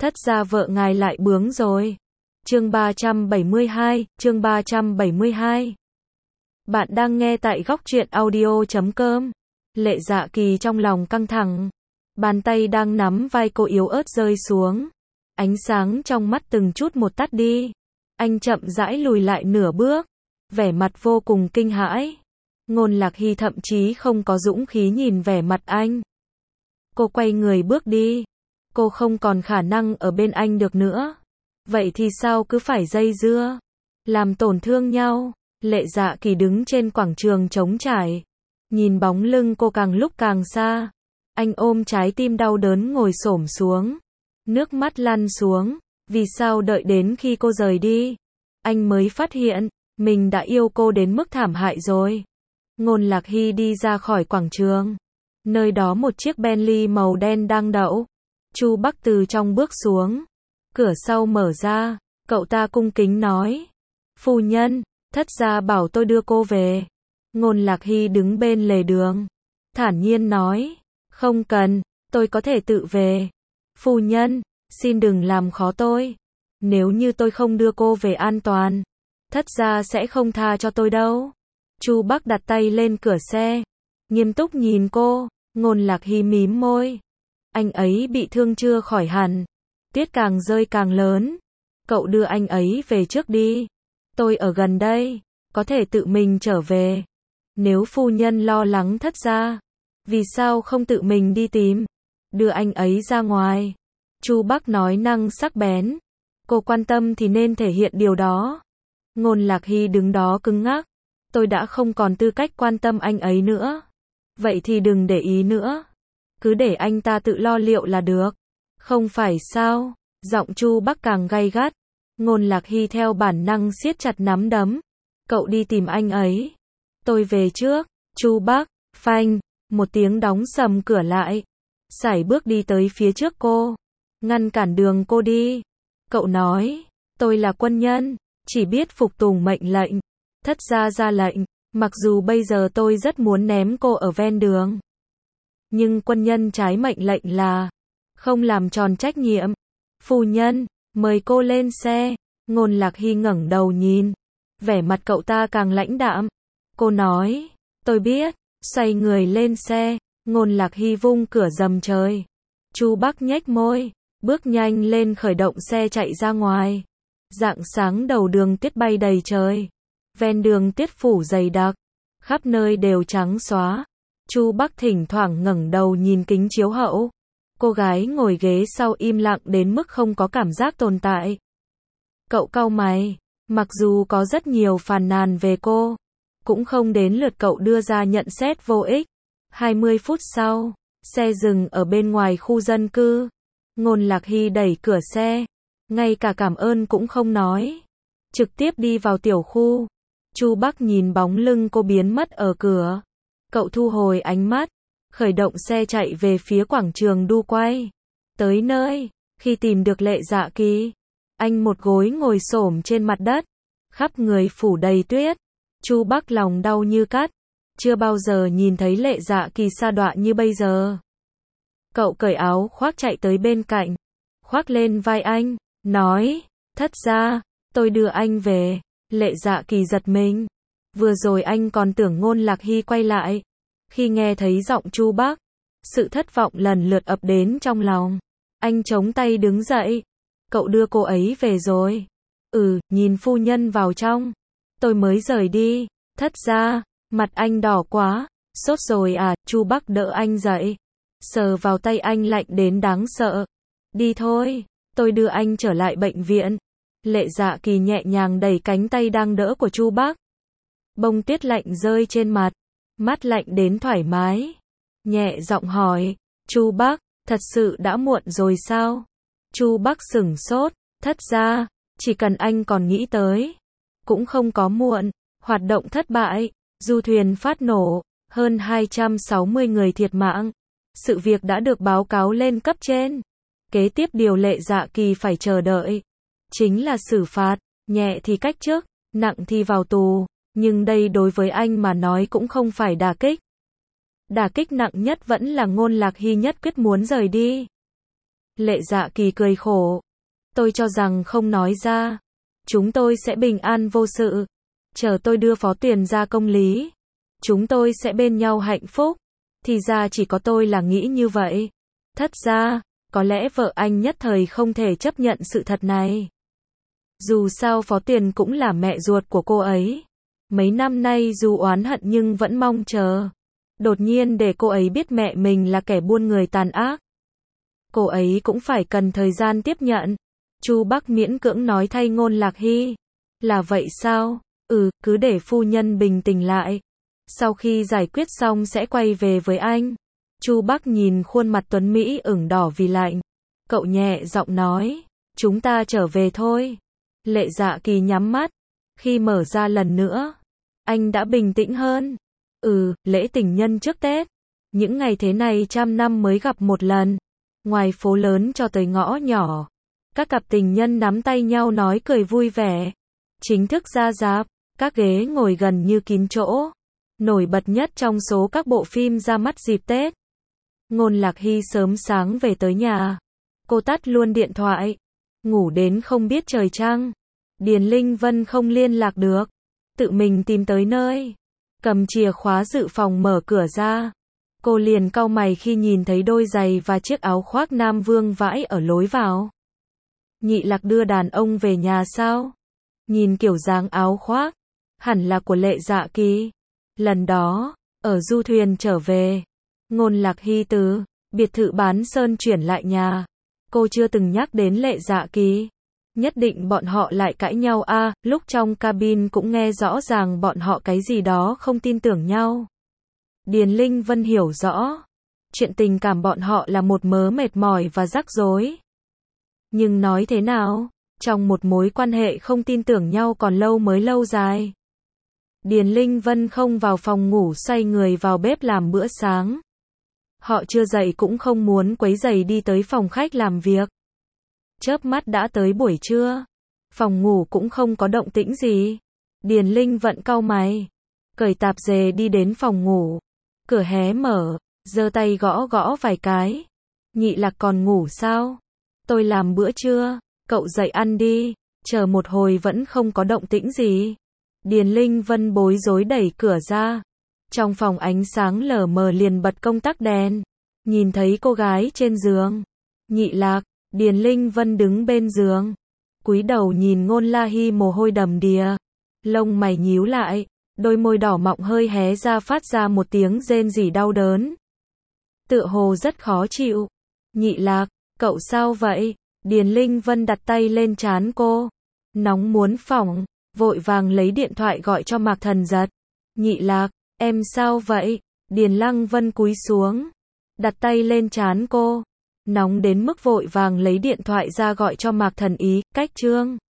thất gia vợ ngài lại bướng rồi. Chương 372. Bạn đang nghe tại góc truyện audio.com. Lệ Dạ Kỳ trong lòng căng thẳng. Bàn tay đang nắm vai cô yếu ớt rơi xuống. Ánh sáng trong mắt từng chút một tắt đi. Anh chậm rãi lùi lại nửa bước. Vẻ mặt vô cùng kinh hãi. Ngôn Lạc Hy thậm chí không có dũng khí nhìn vẻ mặt anh. Cô quay người bước đi. Cô không còn khả năng ở bên anh được nữa. Vậy thì sao cứ phải dây dưa, làm tổn thương nhau. Lệ Dạ Kỳ đứng trên quảng trường trống trải. Nhìn bóng lưng cô càng lúc càng xa. Anh ôm trái tim đau đớn ngồi xổm xuống. Nước mắt lăn xuống. Vì sao đợi đến khi cô rời đi, anh mới phát hiện, mình đã yêu cô đến mức thảm hại rồi. Ngôn Lạc Hy đi ra khỏi quảng trường. Nơi đó một chiếc Bentley màu đen đang đậu. Chu Bắc từ trong bước xuống. Cửa sau mở ra. Cậu ta cung kính nói. Phu nhân, thất gia bảo tôi đưa cô về. Ngôn Lạc Hy đứng bên lề đường. Thản nhiên nói. Không cần, tôi có thể tự về. Phu nhân, xin đừng làm khó tôi. Nếu như tôi không đưa cô về an toàn, thất gia sẽ không tha cho tôi đâu. Chu Bắc đặt tay lên cửa xe. Nghiêm túc nhìn cô. Ngôn Lạc Hy mím môi. Anh ấy bị thương chưa khỏi hẳn. Tuyết càng rơi càng lớn. Cậu đưa anh ấy về trước đi. Tôi ở gần đây, có thể tự mình trở về. Nếu phu nhân lo lắng thất gia, vì sao không tự mình đi tìm, đưa anh ấy ra ngoài. Chu Bắc nói năng sắc bén. Cô quan tâm thì nên thể hiện điều đó. Ngôn Lạc Hy đứng đó cứng ngắc. Tôi đã không còn tư cách quan tâm anh ấy nữa. Vậy thì đừng để ý nữa. Cứ để anh ta tự lo liệu là được. Không phải sao? Giọng Chu Bắc càng gay gắt. Ngôn Lạc Hy theo bản năng siết chặt nắm đấm. Cậu đi tìm anh ấy. Tôi về trước. Chu Bắc, phanh, một tiếng đóng sầm cửa lại. Sải bước đi tới phía trước cô. Ngăn cản đường cô đi. Cậu nói, tôi là quân nhân, chỉ biết phục tùng mệnh lệnh. Thất gia ra lệnh, mặc dù bây giờ tôi rất muốn ném cô ở ven đường. Nhưng quân nhân trái mệnh lệnh là không làm tròn trách nhiệm. Phu nhân, mời cô lên xe. Ngôn Lạc Hy ngẩng đầu nhìn. Vẻ mặt cậu ta càng lãnh đạm. Cô nói, tôi biết. Xoay người lên xe. Ngôn Lạc Hy vung cửa rầm trời. Chu Bắc nhếch môi, bước nhanh lên khởi động xe chạy ra ngoài. Rạng sáng đầu đường tuyết bay đầy trời. Ven đường tuyết phủ dày đặc, khắp nơi đều trắng xóa. Chu Bắc thỉnh thoảng ngẩng đầu nhìn kính chiếu hậu. Cô gái ngồi ghế sau im lặng đến mức không có cảm giác tồn tại. Cậu cau mày, mặc dù có rất nhiều phàn nàn về cô, cũng không đến lượt cậu đưa ra nhận xét vô ích. 20 phút sau, xe dừng ở bên ngoài khu dân cư. Ngôn Lạc Hy đẩy cửa xe, ngay cả cảm ơn cũng không nói, trực tiếp đi vào tiểu khu. Chu Bắc nhìn bóng lưng cô biến mất ở cửa. Cậu thu hồi ánh mắt, khởi động xe chạy về phía quảng trường đu quay. Tới nơi, khi tìm được Lệ Dạ Kỳ, anh một gối ngồi xổm trên mặt đất, khắp người phủ đầy tuyết. Chu Bắc lòng đau như cắt, chưa bao giờ nhìn thấy Lệ Dạ Kỳ sa đọa như bây giờ. Cậu cởi áo khoác chạy tới bên cạnh, khoác lên vai anh, nói, thất gia, tôi đưa anh về. Lệ Dạ Kỳ giật mình. Vừa rồi anh còn tưởng Ngôn Lạc Hy quay lại. Khi nghe thấy giọng Chu Bắc, sự thất vọng lần lượt ập đến trong lòng. Anh chống tay đứng dậy. Cậu đưa cô ấy về rồi. Nhìn phu nhân vào trong. Tôi mới rời đi. Thất gia, mặt anh đỏ quá. Sốt rồi à? Chu Bắc đỡ anh dậy. Sờ vào tay anh lạnh đến đáng sợ. Đi thôi, tôi đưa anh trở lại bệnh viện. Lệ Dạ Kỳ nhẹ nhàng đẩy cánh tay đang đỡ của Chu Bắc. Bông tuyết lạnh rơi trên mặt, mắt lạnh đến thoải mái. Nhẹ giọng hỏi, Chu Bắc, thật sự đã muộn rồi sao? Chu Bắc sửng sốt, thất gia, chỉ cần anh còn nghĩ tới, cũng không có muộn. Hoạt động thất bại, du thuyền phát nổ, hơn 260 người thiệt mạng. Sự việc đã được báo cáo lên cấp trên. Kế tiếp điều Lệ Dạ Kỳ phải chờ đợi chính là xử phạt, nhẹ thì cách chức, nặng thì vào tù. Nhưng đây đối với anh mà nói cũng không phải đả kích. Đả kích nặng nhất vẫn là Ngôn Lạc Hy nhất quyết muốn rời đi. Lệ Dạ Kỳ cười khổ. Tôi cho rằng không nói ra, chúng tôi sẽ bình an vô sự. Chờ tôi đưa Phó Tuyền ra công lý, chúng tôi sẽ bên nhau hạnh phúc. Thì ra chỉ có tôi là nghĩ như vậy. Thất ra, có lẽ vợ anh nhất thời không thể chấp nhận sự thật này. Dù sao Phó Tuyền cũng là mẹ ruột của cô ấy. Mấy năm nay dù oán hận nhưng vẫn mong chờ. Đột nhiên để cô ấy biết mẹ mình là kẻ buôn người tàn ác. Cô ấy cũng phải cần thời gian tiếp nhận. Chu Bắc miễn cưỡng nói thay Ngôn Lạc Hy. Là vậy sao? Cứ để phu nhân bình tĩnh lại. Sau khi giải quyết xong sẽ quay về với anh. Chu Bắc nhìn khuôn mặt Tuấn Mỹ ửng đỏ vì lạnh. Cậu nhẹ giọng nói. Chúng ta trở về thôi. Lệ Dạ Kỳ nhắm mắt. Khi mở ra lần nữa, anh đã bình tĩnh hơn. Lễ tình nhân trước Tết. Những ngày thế này trăm năm mới gặp một lần. Ngoài phố lớn cho tới ngõ nhỏ, các cặp tình nhân nắm tay nhau nói cười vui vẻ. Chính thức ra rạp, các ghế ngồi gần như kín chỗ. Nổi bật nhất trong số các bộ phim ra mắt dịp Tết. Ngôn Lạc Hy sớm sáng về tới nhà. Cô tắt luôn điện thoại. Ngủ đến không biết trời trăng. Điền Linh Vân không liên lạc được. Tự mình tìm tới nơi. Cầm chìa khóa dự phòng mở cửa ra. Cô liền cau mày khi nhìn thấy đôi giày và chiếc áo khoác Nam Vương vãi ở lối vào. Nhị Lạc đưa đàn ông về nhà sao? Nhìn kiểu dáng áo khoác, hẳn là của Lệ Dạ Kỳ. Lần đó, ở du thuyền trở về, Ngôn Lạc Hy từ biệt thự bán sơn chuyển lại nhà. Cô chưa từng nhắc đến Lệ Dạ Kỳ. Nhất định bọn họ lại cãi nhau lúc trong cabin cũng nghe rõ ràng bọn họ cái gì đó không tin tưởng nhau. Điền Linh Vân hiểu rõ, chuyện tình cảm bọn họ là một mớ mệt mỏi và rắc rối. Nhưng nói thế nào, trong một mối quan hệ không tin tưởng nhau còn lâu mới lâu dài. Điền Linh Vân không vào phòng ngủ xoay người vào bếp làm bữa sáng. Họ chưa dậy cũng không muốn quấy rầy đi tới phòng khách làm việc. Chớp mắt đã tới buổi trưa. Phòng ngủ cũng không có động tĩnh gì. Điền Linh Vân cau mày. Cởi tạp dề đi đến phòng ngủ. Cửa hé mở, giơ tay gõ gõ vài cái. Nhị Lạc còn ngủ sao? Tôi làm bữa trưa, cậu dậy ăn đi. Chờ một hồi vẫn không có động tĩnh gì. Điền Linh Vân bối rối đẩy cửa ra. Trong phòng ánh sáng lờ mờ liền bật công tắc đèn. Nhìn thấy cô gái trên giường. Nhị Lạc, Điền Linh Vân đứng bên giường. Cúi đầu nhìn Ngôn Lạc Hy mồ hôi đầm đìa. Lông mày nhíu lại. Đôi môi đỏ mọng hơi hé ra phát ra một tiếng rên rỉ đau đớn. Tựa hồ rất khó chịu. Nhị Lạc, cậu sao vậy? Điền Linh Vân đặt tay lên trán cô. Nóng muốn phỏng, vội vàng lấy điện thoại gọi cho Mạc Thần Giật. Nhị Lạc, em sao vậy? Điền Lăng Vân cúi xuống, đặt tay lên trán cô. Nóng đến mức vội vàng lấy điện thoại ra gọi cho Mạc Thần Ý, cách Trương.